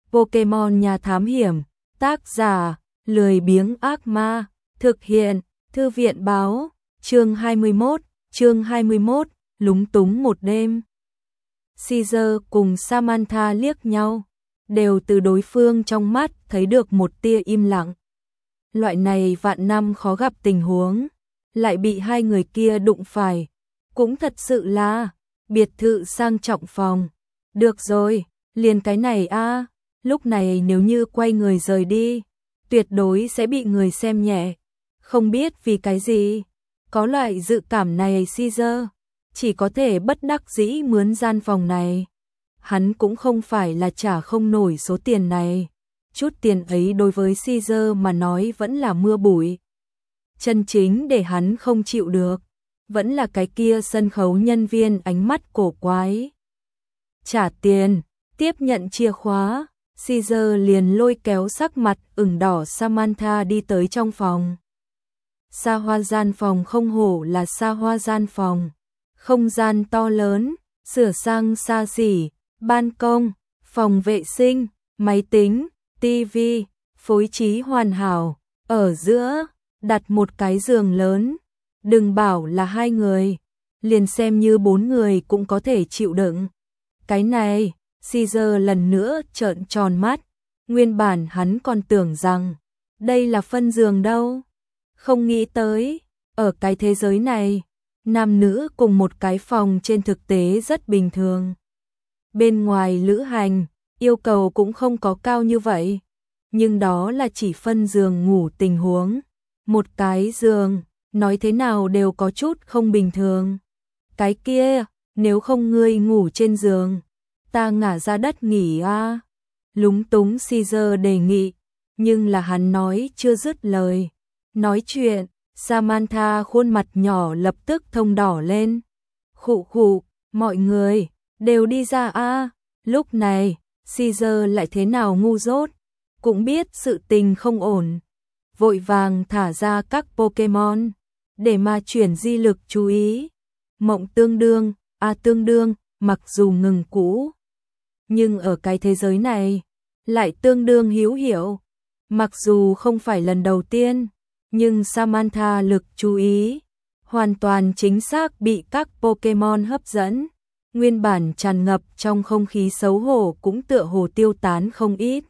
Pokemon nhà thám hiểm, tác giả, lười biếng ác ma, thực hiện, thư viện báo, chương 21, lúng túng một đêm. Caesar cùng Samantha liếc nhau, đều từ đối phương trong mắt thấy được một tia im lặng. Loại này vạn năm khó gặp tình huống, lại bị hai người kia đụng phải, cũng thật sự là biệt thự sang trọng phòng. Được rồi, liền cái này a, lúc này nếu như quay người rời đi, tuyệt đối sẽ bị người xem nhẹ. Không biết vì cái gì, có loại dự cảm này Caesar, chỉ có thể bất đắc dĩ mướn gian phòng này. Hắn cũng không phải là trả không nổi số tiền này. Chút tiền ấy đối với Caesar mà nói vẫn là mưa bụi. Chân chính để hắn không chịu được, vẫn là cái kia sân khấu nhân viên ánh mắt cổ quái. Trả tiền, tiếp nhận chìa khóa, Caesar liền lôi kéo sắc mặt ửng đỏ Samantha đi tới trong phòng. Xa hoa gian phòng không hổ là xa hoa gian phòng. Không gian to lớn, sửa sang xa xỉ, ban công, phòng vệ sinh, máy tính, tivi, phối trí hoàn hảo. Ở giữa, đặt một cái giường lớn. Đừng bảo là hai người, liền xem như 4 người cũng có thể chịu đựng. Cái này, Caesar lần nữa trợn tròn mắt. Nguyên bản hắn còn tưởng rằng đây là phân giường đâu. Không nghĩ tới, ở cái thế giới này, nam nữ cùng một cái phòng trên thực tế rất bình thường. Bên ngoài lữ hành, yêu cầu cũng không có cao như vậy. Nhưng đó là chỉ phân giường ngủ tình huống. Một cái giường, nói thế nào đều có chút không bình thường. Cái kia, nếu không ngươi ngủ trên giường, ta ngả ra đất nghỉ a. Lúng túng Caesar đề nghị, nhưng là hắn nói chưa dứt lời. Nói chuyện, Samantha khuôn mặt nhỏ lập tức thông đỏ lên. Khụ khụ, mọi người, đều đi ra a. Lúc này, Caesar lại thế nào ngu dốt, cũng biết sự tình không ổn. Vội vàng thả ra các Pokemon, để mà chuyển di lực chú ý. Mộng tương đương, mặc dù ngừng cũ, nhưng ở cái thế giới này, lại tương đương hữu hiệu. Mặc dù không phải lần đầu tiên, nhưng Samantha lực chú ý hoàn toàn chính xác bị các Pokemon hấp dẫn. Nguyên bản tràn ngập trong không khí xấu hổ cũng tựa hồ tiêu tán không ít.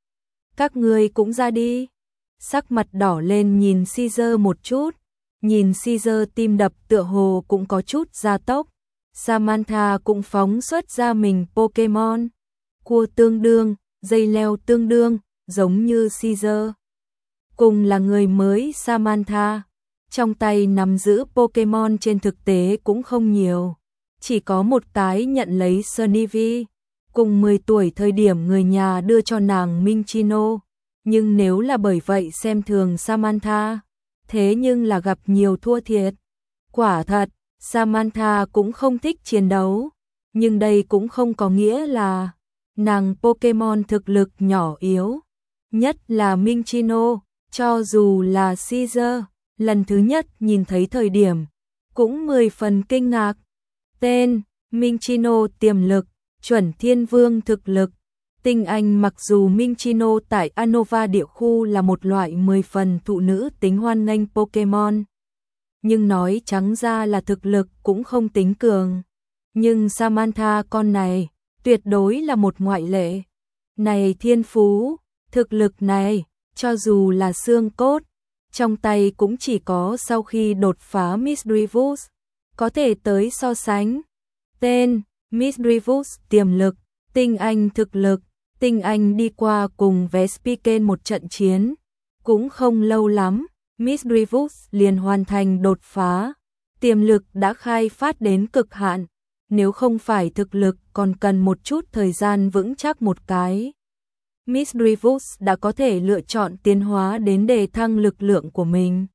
Các ngươi cũng ra đi. Sắc mặt đỏ lên nhìn Caesar một chút, nhìn Caesar tim đập tựa hồ cũng có chút gia tốc. Samantha cũng phóng xuất ra mình Pokemon. Cua tương đương, dây leo tương đương, giống như Caesar. Cùng là người mới Samantha, trong tay nắm giữ Pokemon trên thực tế cũng không nhiều. Chỉ có một cái nhận lấy Snivy, cùng 10 tuổi thời điểm người nhà đưa cho nàng Minccino. Nhưng nếu là bởi vậy xem thường Samantha, thế nhưng là gặp nhiều thua thiệt. Quả thật, Samantha cũng không thích chiến đấu, nhưng đây cũng không có nghĩa là nàng Pokemon thực lực nhỏ yếu. Nhất là Minccino, cho dù là Caesar, lần thứ nhất nhìn thấy thời điểm, cũng 10 phần kinh ngạc. Tên, Minccino tiềm lực, chuẩn thiên vương thực lực. Tinh anh mặc dù Minccino tại Unova địa khu là một loại 10 phần thụ nữ tính hoan nghênh Pokemon. Nhưng nói trắng ra là thực lực cũng không tính cường. Nhưng Samantha con này, tuyệt đối là một ngoại lệ. Này thiên phú, thực lực này, cho dù là xương cốt, trong tay cũng chỉ có sau khi đột phá Misdreavus, có thể tới so sánh. Tên, Misdreavus tiềm lực, tinh anh thực lực. Tinh Anh đi qua cùng Vespiquen một trận chiến, cũng không lâu lắm, Misdreavus liền hoàn thành đột phá, tiềm lực đã khai phát đến cực hạn, nếu không phải thực lực còn cần một chút thời gian vững chắc một cái. Misdreavus đã có thể lựa chọn tiến hóa đến đề thăng lực lượng của mình.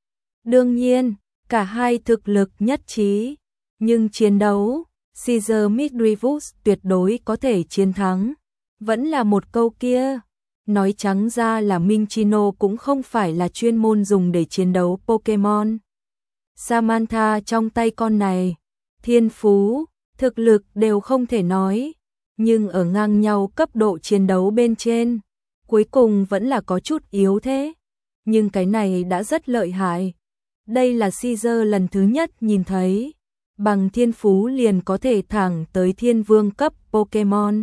Đương nhiên, cả hai thực lực nhất trí, nhưng chiến đấu, Caesar Misdreavus tuyệt đối có thể chiến thắng. Vẫn là một câu kia, nói trắng ra là Minccino cũng không phải là chuyên môn dùng để chiến đấu Pokemon. Samantha trong tay con này, thiên phú, thực lực đều không thể nói, nhưng ở ngang nhau cấp độ chiến đấu bên trên, cuối cùng vẫn là có chút yếu thế. Nhưng cái này đã rất lợi hại. Đây là Caesar lần thứ nhất nhìn thấy, bằng thiên phú liền có thể thẳng tới thiên vương cấp Pokemon.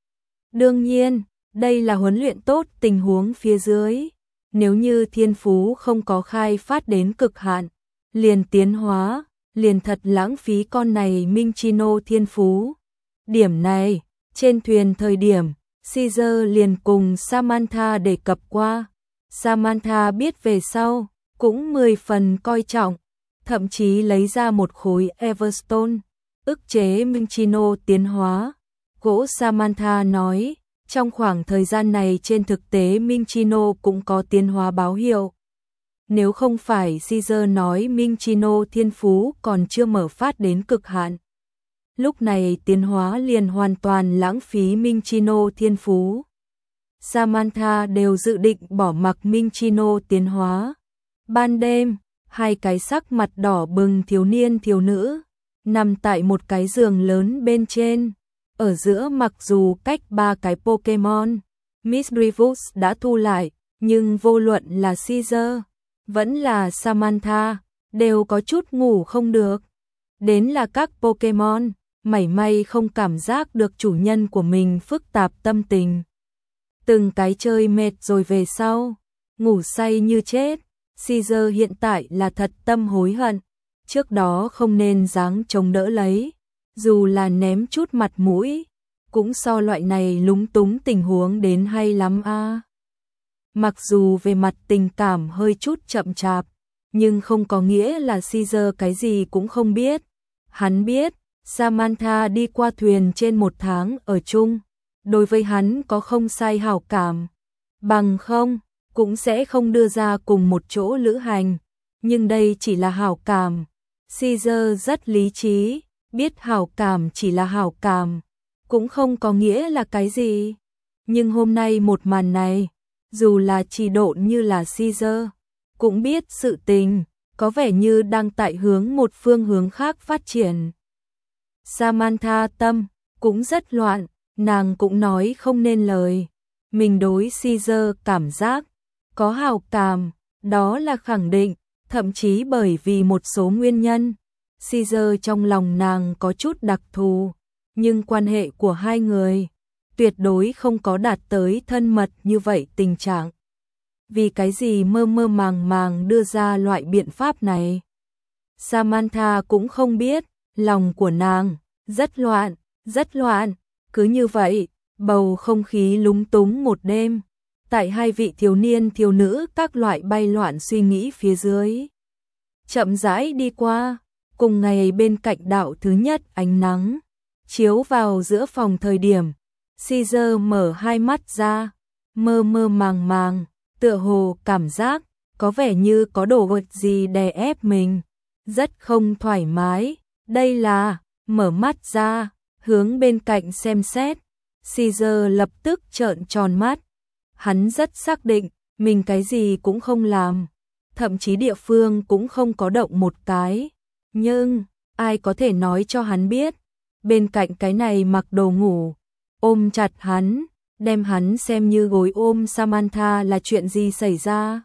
Đương nhiên, đây là huấn luyện tốt tình huống phía dưới. Nếu như thiên phú không có khai phát đến cực hạn, liền tiến hóa, liền thật lãng phí con này Minccino thiên phú. Điểm này, trên thuyền thời điểm, Caesar liền cùng Samantha đề cập qua. Samantha biết về sau, cũng 10 phần coi trọng, thậm chí lấy ra một khối Everstone, ức chế Minccino tiến hóa. Gỗ Samantha nói, trong khoảng thời gian này trên thực tế Minccino cũng có tiến hóa báo hiệu. Nếu không phải Caesar nói Minccino thiên phú còn chưa mở phát đến cực hạn, lúc này tiến hóa liền hoàn toàn lãng phí Minccino thiên phú. Samantha đều dự định bỏ mặc Minccino tiến hóa. Ban đêm, hai cái sắc mặt đỏ bừng thiếu niên thiếu nữ nằm tại một cái giường lớn bên trên. Ở giữa mặc dù cách 3 cái Pokemon, Misdreavus đã thu lại, nhưng vô luận là Caesar, vẫn là Samantha, đều có chút ngủ không được. Đến là các Pokemon, mảy may không cảm giác được chủ nhân của mình phức tạp tâm tình. Từng cái chơi mệt rồi về sau, ngủ say như chết. Caesar hiện tại là thật tâm hối hận, trước đó không nên dáng chống đỡ lấy, dù là ném chút mặt mũi, cũng so loại này lúng túng tình huống đến hay lắm a. Mặc dù về mặt tình cảm hơi chút chậm chạp, nhưng không có nghĩa là Caesar cái gì cũng không biết. Hắn biết, Samantha đi qua thuyền trên 1 tháng ở chung, đối với hắn có không sai hảo cảm, bằng không, cũng sẽ không đưa ra cùng một chỗ lữ hành, nhưng đây chỉ là hảo cảm. Caesar rất lý trí, biết hảo cảm chỉ là hảo cảm, cũng không có nghĩa là cái gì. Nhưng hôm nay một màn này, dù là trì độn như là Caesar, cũng biết sự tình, có vẻ như đang tại hướng một phương hướng khác phát triển. Samantha tâm, cũng rất loạn, nàng cũng nói không nên lời. Mình đối Caesar cảm giác, có hảo cảm, đó là khẳng định, thậm chí bởi vì một số nguyên nhân. Caesar trong lòng nàng có chút đặc thù, nhưng quan hệ của hai người tuyệt đối không có đạt tới thân mật như vậy tình trạng. Vì cái gì mơ mơ màng màng đưa ra loại biện pháp này? Samantha cũng không biết, lòng của nàng rất loạn, cứ như vậy, bầu không khí lúng túng một đêm. Tại hai vị thiếu niên thiếu nữ các loại bay loạn suy nghĩ phía dưới, chậm rãi đi qua. Cùng ngày bên cạnh đạo thứ nhất ánh nắng chiếu vào giữa phòng thời điểm, Caesar mở hai mắt ra, mơ mơ màng màng, tựa hồ cảm giác có vẻ như có đồ vật gì đè ép mình, rất không thoải mái. Đây là, mở mắt ra, hướng bên cạnh xem xét, Caesar lập tức trợn tròn mắt. Hắn rất xác định, mình cái gì cũng không làm, thậm chí địa phương cũng không có động một cái. Nhưng, ai có thể nói cho hắn biết, bên cạnh cái này mặc đồ ngủ, ôm chặt hắn, đem hắn xem như gối ôm Samantha là chuyện gì xảy ra?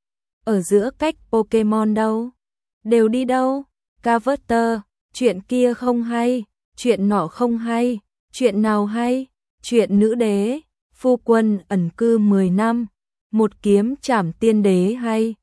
Ở giữa cách Pokemon đâu? Đều đi đâu? Carver, chuyện kia không hay, chuyện nọ không hay, chuyện nào hay? Chuyện nữ đế, phu quân ẩn cư 10 năm, một kiếm trảm tiên đế hay?